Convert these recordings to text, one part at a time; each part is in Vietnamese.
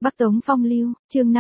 Bắc Tống Phong Lưu, chương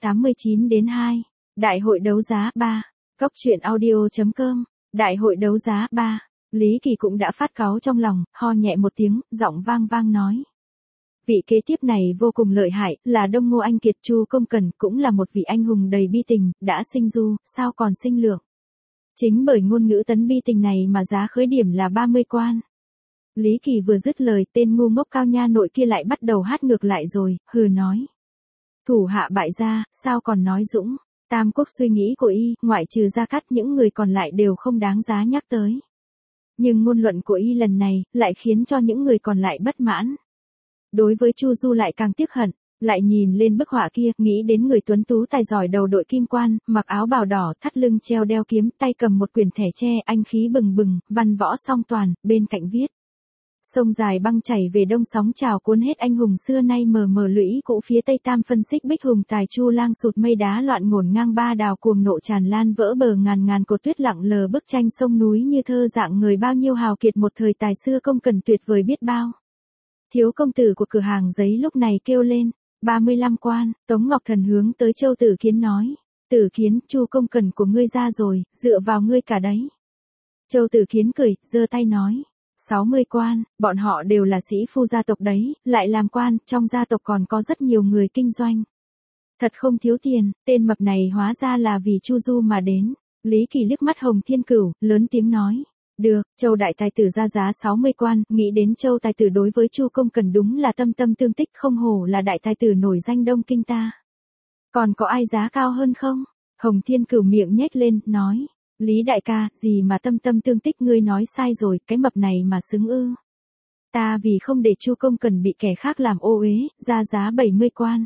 589 đến 2. Đại hội đấu giá 3. Cốc truyện audio.com. Đại hội đấu giá 3. Lý Kỳ cũng đã phát cáu trong lòng, ho nhẹ một tiếng, giọng vang vang nói. Vị kế tiếp này vô cùng lợi hại, là Đông Ngô Anh Kiệt Chu Công Cần, cũng là một vị anh hùng đầy bi tình, đã sinh du, sao còn sinh lượng. Chính bởi ngôn ngữ tấn bi tình này mà giá khởi điểm là 30 quan. Lý Kỳ vừa dứt lời, tên ngu ngốc Cao Nha Nội kia lại bắt đầu hát ngược lại rồi, hừ nói. Thủ hạ bại gia, sao còn nói dũng, Tam Quốc suy nghĩ của y, ngoại trừ Gia Cát những người còn lại đều không đáng giá nhắc tới. Nhưng ngôn luận của y lần này, lại khiến cho những người còn lại bất mãn. Đối với Chu Du lại càng tiếc hận, lại nhìn lên bức họa kia, nghĩ đến người tuấn tú tài giỏi đầu đội kim quan, mặc áo bào đỏ, thắt lưng treo đeo kiếm, tay cầm một quyển thẻ tre, anh khí bừng bừng, văn võ song toàn, bên cạnh viết. Sông dài băng chảy về đông, sóng trào cuốn hết anh hùng xưa nay mờ mờ lũy cũ phía tây, tam phân xích bích hùng tài chu lang sụt mây đá loạn ngổn ngang, ba đào cuồng nộ tràn lan vỡ bờ, ngàn ngàn cột tuyết lặng lờ, bức tranh sông núi như thơ dạng người, bao nhiêu hào kiệt một thời tài xưa Công Cần tuyệt vời biết bao. Thiếu công tử của cửa hàng giấy lúc này kêu lên, 35 quan. Tống Ngọc Thần hướng tới Châu Tử Kiến nói, Tử Kiến, Chu Công Cần của ngươi ra rồi, dựa vào ngươi cả đấy. Châu Tử Kiến cười, giơ tay nói, 60 quan, bọn họ đều là sĩ phu gia tộc đấy, lại làm quan, trong gia tộc còn có rất nhiều người kinh doanh. Thật không thiếu tiền, tên mập này hóa ra là vì Chu Du mà đến. Lý Kỳ liếc mắt Hồng Thiên Cửu, lớn tiếng nói. Được, Châu đại tài tử ra giá 60 quan, nghĩ đến Châu tài tử đối với Chu Công Cần đúng là tâm tâm tương tích, không hổ là đại tài tử nổi danh Đông Kinh ta. Còn có ai giá cao hơn không? Hồng Thiên Cửu miệng nhếch lên, nói. Lý đại ca, gì mà tâm tâm tương tích, ngươi nói sai rồi, cái mập này mà xứng ư. Ta vì không để Chu Công Cần bị kẻ khác làm ô uế, ra giá 70 quan.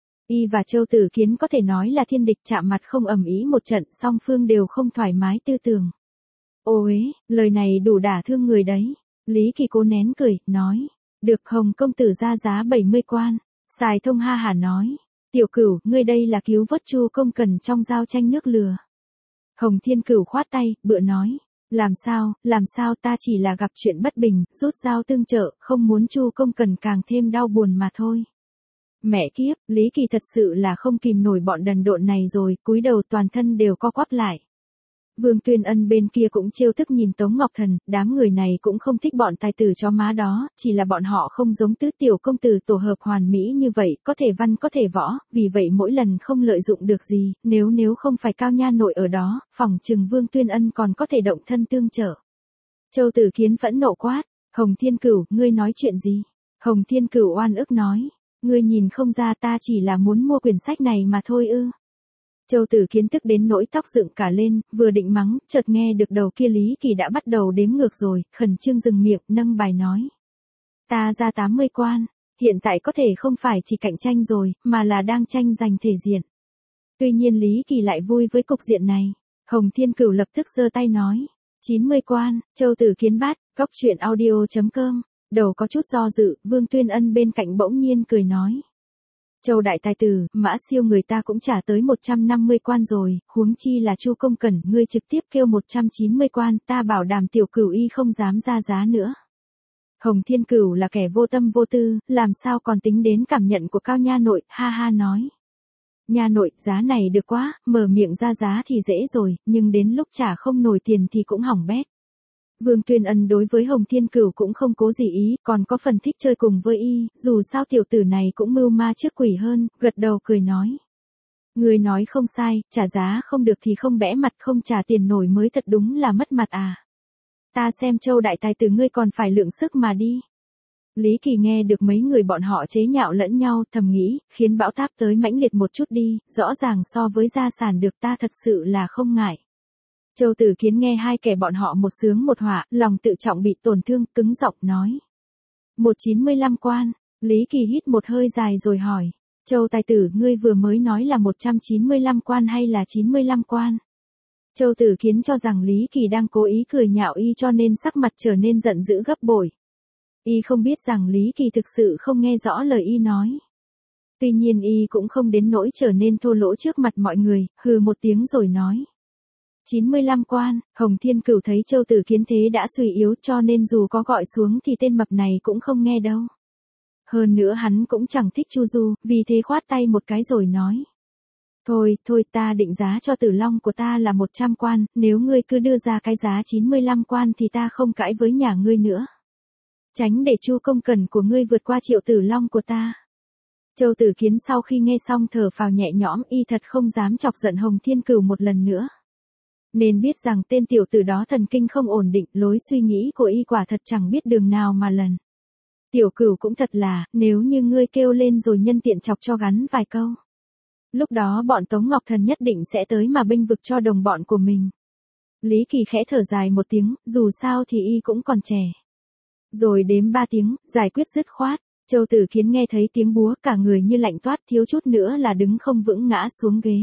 Y và Châu Tử Kiến có thể nói là thiên địch, chạm mặt không ầm ĩ một trận, song phương đều không thoải mái tư tưởng. Ô uế, lời này đủ đả thương người đấy. Lý Kỳ cố nén cười, nói. Được, Hồng công tử ra giá 70 quan. Sài Thông ha hả nói. Tiểu Cửu, ngươi đây là cứu vớt Chu Công Cần trong giao tranh nước lừa. Hồng Thiên Cửu khoát tay, bựa nói. Làm sao ta chỉ là gặp chuyện bất bình, rút dao tương trợ, không muốn Chu Công Cần càng thêm đau buồn mà thôi. Mẹ kiếp, Lý Kỳ thật sự là không kìm nổi bọn đần độn này rồi, cúi đầu toàn thân đều co quắp lại. Vương Tuyên Ân bên kia cũng trêu tức nhìn Tống Ngọc Thần, đám người này cũng không thích bọn tài tử chó má đó, chỉ là bọn họ không giống tứ tiểu công tử tổ hợp hoàn mỹ như vậy, có thể văn có thể võ, vì vậy mỗi lần không lợi dụng được gì, nếu không phải Cao Nha Nội ở đó, phỏng chừng Vương Tuyên Ân còn có thể động thân tương trợ. Châu Tử Kiến phẫn nộ quát, Hồng Thiên Cửu, ngươi nói chuyện gì? Hồng Thiên Cửu oan ức nói, ngươi nhìn không ra ta chỉ là muốn mua quyển sách này mà thôi ư. Châu Tử Kiến tức đến nỗi tóc dựng cả lên, vừa định mắng, chợt nghe được đầu kia Lý Kỳ đã bắt đầu đếm ngược rồi, khẩn trương dừng miệng, nâng bài nói. Ta ra 80 quan, hiện tại có thể không phải chỉ cạnh tranh rồi, mà là đang tranh giành thể diện. Tuy nhiên Lý Kỳ lại vui với cục diện này. Hồng Thiên Cửu lập tức giơ tay nói. 90 quan, Châu Tử Kiến bát, cốc truyện audio.com. Đầu có chút do dự, Vương Tuyên Ân bên cạnh bỗng nhiên cười nói. Châu đại tài tử, Mã Siêu người ta cũng trả tới 150 quan rồi, huống chi là Chu Công Cần, ngươi trực tiếp kêu 190 quan, ta bảo đảm Tiểu Cửu y không dám ra giá nữa. Hồng Thiên Cửu là kẻ vô tâm vô tư, làm sao còn tính đến cảm nhận của Cao Nha Nội, ha ha nói. Nha Nội, giá này được quá, mở miệng ra giá thì dễ rồi, nhưng đến lúc trả không nổi tiền thì cũng hỏng bét. Vương Tuyên Ân đối với Hồng Thiên Cửu cũng không cố gì ý, còn có phần thích chơi cùng với y, dù sao tiểu tử này cũng mưu ma trước quỷ hơn, gật đầu cười nói. Người nói không sai, trả giá không được thì không bẽ mặt, không trả tiền nổi mới thật đúng là mất mặt à. Ta xem Châu đại tài tử ngươi còn phải lượng sức mà đi. Lý Kỳ nghe được mấy người bọn họ chế nhạo lẫn nhau, thầm nghĩ, khiến bão táp tới mãnh liệt một chút đi, rõ ràng so với gia sản được ta thật sự là không ngại. Châu Tử Kiến nghe hai kẻ bọn họ một sướng một họa, lòng tự trọng bị tổn thương, cứng giọng nói. 195 quan, Lý Kỳ hít một hơi dài rồi hỏi. Châu tài tử, ngươi vừa mới nói là 195 quan hay là 95 quan? Châu Tử Kiến cho rằng Lý Kỳ đang cố ý cười nhạo y cho nên sắc mặt trở nên giận dữ gấp bội. Y không biết rằng Lý Kỳ thực sự không nghe rõ lời y nói. Tuy nhiên y cũng không đến nỗi trở nên thô lỗ trước mặt mọi người, hừ một tiếng rồi nói. 95 quan, Hồng Thiên Cửu thấy Châu Tử Kiến thế đã suy yếu cho nên dù có gọi xuống thì tên mập này cũng không nghe đâu. Hơn nữa hắn cũng chẳng thích Chu Du, vì thế khoát tay một cái rồi nói. Thôi, ta định giá cho Tử Long của ta là 100 quan, nếu ngươi cứ đưa ra cái giá 95 quan thì ta không cãi với nhà ngươi nữa. Tránh để Chu công cần của ngươi vượt qua Triệu Tử Long của ta. Châu Tử Kiến sau khi nghe xong thở phào nhẹ nhõm, y thật không dám chọc giận Hồng Thiên Cửu một lần nữa. Nên biết rằng tên tiểu tử đó thần kinh không ổn định, lối suy nghĩ của y quả thật chẳng biết đường nào mà lần. Tiểu Cửu cũng thật là, nếu như ngươi kêu lên rồi nhân tiện chọc cho gắn vài câu. Lúc đó bọn Tống Ngọc Thần nhất định sẽ tới mà bênh vực cho đồng bọn của mình. Lý Kỳ khẽ thở dài một tiếng, dù sao thì y cũng còn trẻ. Rồi đếm 3 tiếng, giải quyết dứt khoát. Châu Tử Kiến nghe thấy tiếng búa cả người như lạnh toát, thiếu chút nữa là đứng không vững ngã xuống ghế.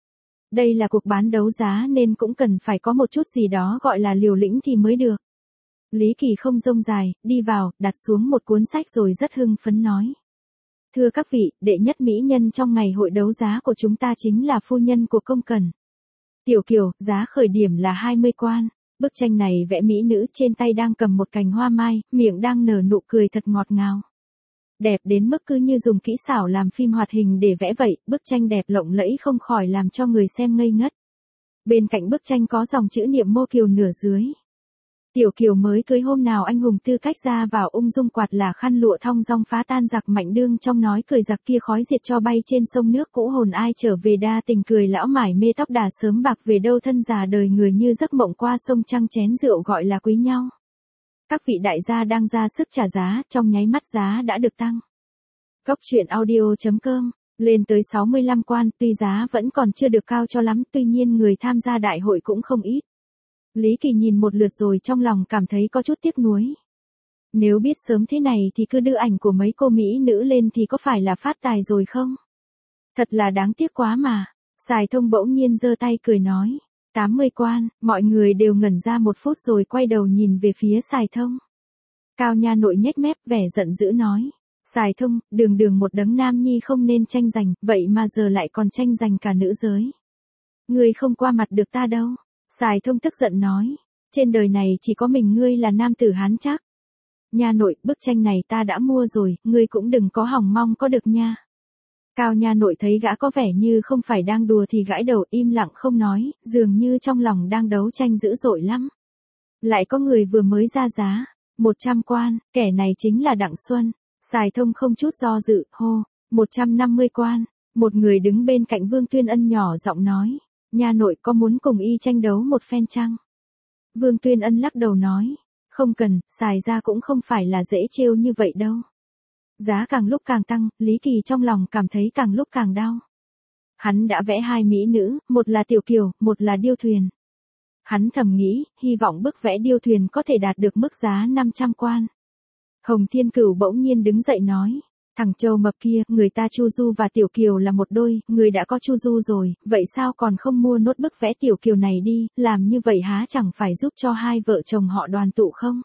Đây là cuộc bán đấu giá nên cũng cần phải có một chút gì đó gọi là liều lĩnh thì mới được. Lý Kỳ không rông dài, đi vào, đặt xuống một cuốn sách rồi rất hưng phấn nói. Thưa các vị, đệ nhất mỹ nhân trong ngày hội đấu giá của chúng ta chính là phu nhân của công cần. Tiểu Kiều, giá khởi điểm là 20 quan. Bức tranh này vẽ mỹ nữ trên tay đang cầm một cành hoa mai, miệng đang nở nụ cười thật ngọt ngào. Đẹp đến mức cứ như dùng kỹ xảo làm phim hoạt hình để vẽ vậy, bức tranh đẹp lộng lẫy không khỏi làm cho người xem ngây ngất. Bên cạnh bức tranh có dòng chữ niệm mô kiều nửa dưới. Tiểu Kiều mới cưới hôm nào anh hùng tư cách ra vào ung dung quạt là khăn lụa thong dong phá tan giặc mạnh đương trong nói cười giặc kia khói diệt cho bay trên sông nước cũ hồn ai trở về đa tình cười lão mải mê tóc đà sớm bạc về đâu thân già đời người như giấc mộng qua sông trăng chén rượu gọi là quý nhau. Các vị đại gia đang ra sức trả giá, trong nháy mắt giá đã được tăng. Góc truyện audio.com, lên tới 65 quan, tuy giá vẫn còn chưa được cao cho lắm, tuy nhiên người tham gia đại hội cũng không ít. Lý Kỳ nhìn một lượt rồi trong lòng cảm thấy có chút tiếc nuối. Nếu biết sớm thế này thì cứ đưa ảnh của mấy cô mỹ nữ lên thì có phải là phát tài rồi không? Thật là đáng tiếc quá mà. Sài Thông bỗng nhiên giơ tay cười nói. 80 quan, mọi người đều ngẩn ra một phút rồi quay đầu nhìn về phía Sài Thông. Cao Nha Nội nhếch mép vẻ giận dữ nói. Sài Thông, đường một đấng nam nhi không nên tranh giành, vậy mà giờ lại còn tranh giành cả nữ giới. Ngươi không qua mặt được ta đâu. Sài Thông tức giận nói. Trên đời này chỉ có mình ngươi là nam tử hán chắc. Nha Nội, bức tranh này ta đã mua rồi, ngươi cũng đừng có hỏng mong có được nha. Cao Nha Nội thấy gã có vẻ như không phải đang đùa thì gãi đầu im lặng không nói, dường như trong lòng đang đấu tranh dữ dội lắm. Lại có người vừa mới ra giá, 100 quan, kẻ này chính là Đặng Xuân. Sài Thông không chút do dự, hô, 150 quan. Một người đứng bên cạnh Vương Tuyên Ân nhỏ giọng nói, Nha Nội có muốn cùng y tranh đấu một phen chăng? Vương Tuyên Ân lắc đầu nói, không cần, Sài ra cũng không phải là dễ trêu như vậy đâu. Giá càng lúc càng tăng, Lý Kỳ trong lòng cảm thấy càng lúc càng đau. Hắn đã vẽ 2 mỹ nữ, một là Tiểu Kiều, một là Điêu Thuyền. Hắn thầm nghĩ, hy vọng bức vẽ Điêu Thuyền có thể đạt được mức giá 500 quan. Hồng Thiên Cửu bỗng nhiên đứng dậy nói, thằng Châu mập kia, người ta Chu Du và Tiểu Kiều là một đôi, người đã có Chu Du rồi, vậy sao còn không mua nốt bức vẽ Tiểu Kiều này đi, làm như vậy há chẳng phải giúp cho hai vợ chồng họ đoàn tụ không?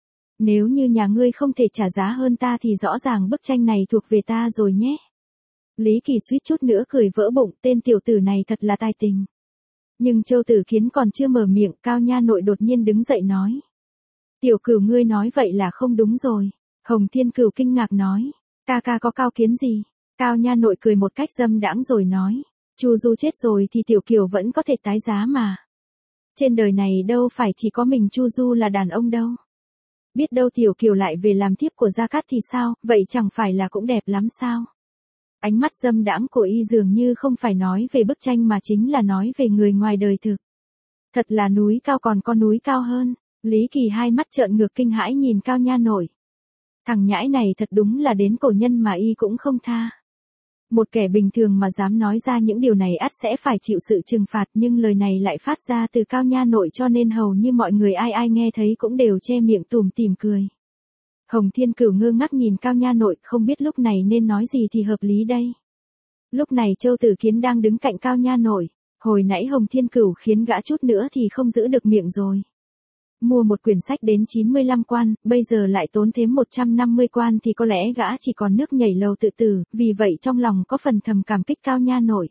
Nếu như nhà ngươi không thể trả giá hơn ta thì rõ ràng bức tranh này thuộc về ta rồi nhé. Lý Kỳ suýt chút nữa cười vỡ bụng, tên tiểu tử này thật là tài tình. Nhưng Châu Tử Kiến còn chưa mở miệng, Cao Nha Nội đột nhiên đứng dậy nói. Tiểu Cửu ngươi nói vậy là không đúng rồi. Hồng Thiên Cửu kinh ngạc nói. Ca ca có cao kiến gì? Cao Nha Nội cười một cách dâm đãng rồi nói. Chu Du chết rồi thì Tiểu Kiều vẫn có thể tái giá mà. Trên đời này đâu phải chỉ có mình Chu Du là đàn ông đâu. Biết đâu Tiểu Kiều lại về làm thiếp của Gia Cát thì sao, vậy chẳng phải là cũng đẹp lắm sao? Ánh mắt dâm đãng của y dường như không phải nói về bức tranh mà chính là nói về người ngoài đời thực. Thật là núi cao còn có núi cao hơn. Lý Kỳ hai mắt trợn ngược kinh hãi nhìn Cao Nha Nội. Thằng nhãi này thật đúng là đến cổ nhân mà y cũng không tha. Một kẻ bình thường mà dám nói ra những điều này ắt sẽ phải chịu sự trừng phạt, nhưng lời này lại phát ra từ Cao Nha Nội cho nên hầu như mọi người ai ai nghe thấy cũng đều che miệng tủm tỉm cười. Hồng Thiên Cửu ngơ ngác nhìn Cao Nha Nội, không biết lúc này nên nói gì thì hợp lý đây. Lúc này Châu Tử Kiến đang đứng cạnh Cao Nha Nội, hồi nãy Hồng Thiên Cửu khiến gã chút nữa thì không giữ được miệng rồi. Mua một quyển sách đến 95 quan, bây giờ lại tốn thêm 150 quan thì có lẽ gã chỉ còn nước nhảy lầu tự tử, vì vậy trong lòng có phần thầm cảm kích Cao Nha Nội.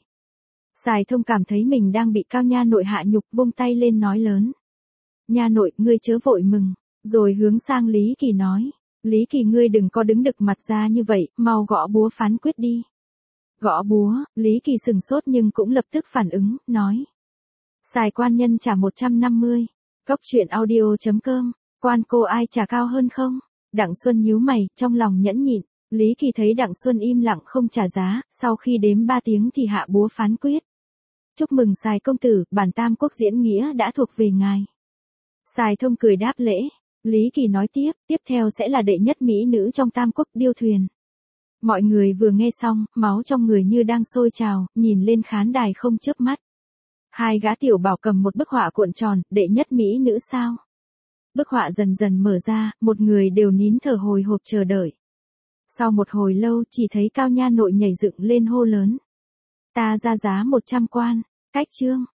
Sài Thông cảm thấy mình đang bị Cao Nha Nội hạ nhục, vung tay lên nói lớn. Nha Nội, ngươi chớ vội mừng, rồi hướng sang Lý Kỳ nói. Lý Kỳ ngươi đừng có đứng đực mặt ra như vậy, mau gõ búa phán quyết đi. Gõ búa, Lý Kỳ sừng sốt nhưng cũng lập tức phản ứng, nói. Xài quan nhân trả 150. Cốc truyện audio.com, quan cô ai trả cao hơn không? Đặng Xuân nhíu mày, trong lòng nhẫn nhịn. Lý Kỳ thấy Đặng Xuân im lặng không trả giá, sau khi đếm 3 tiếng thì hạ búa phán quyết. Chúc mừng Xài công tử, bản Tam Quốc diễn nghĩa đã thuộc về ngài. Xài Thông cười đáp lễ. Lý Kỳ nói tiếp theo sẽ là đệ nhất mỹ nữ trong Tam Quốc điêu thuyền. Mọi người vừa nghe xong, máu trong người như đang sôi trào, nhìn lên khán đài không chớp mắt. Hai gã tiểu bảo cầm một bức họa cuộn tròn, đệ nhất mỹ nữ sao? Bức họa dần dần mở ra, một người đều nín thở hồi hộp chờ đợi. Sau một hồi lâu chỉ thấy Cao Nha Nội nhảy dựng lên hô lớn. Ta ra giá 100 quan, cách chương.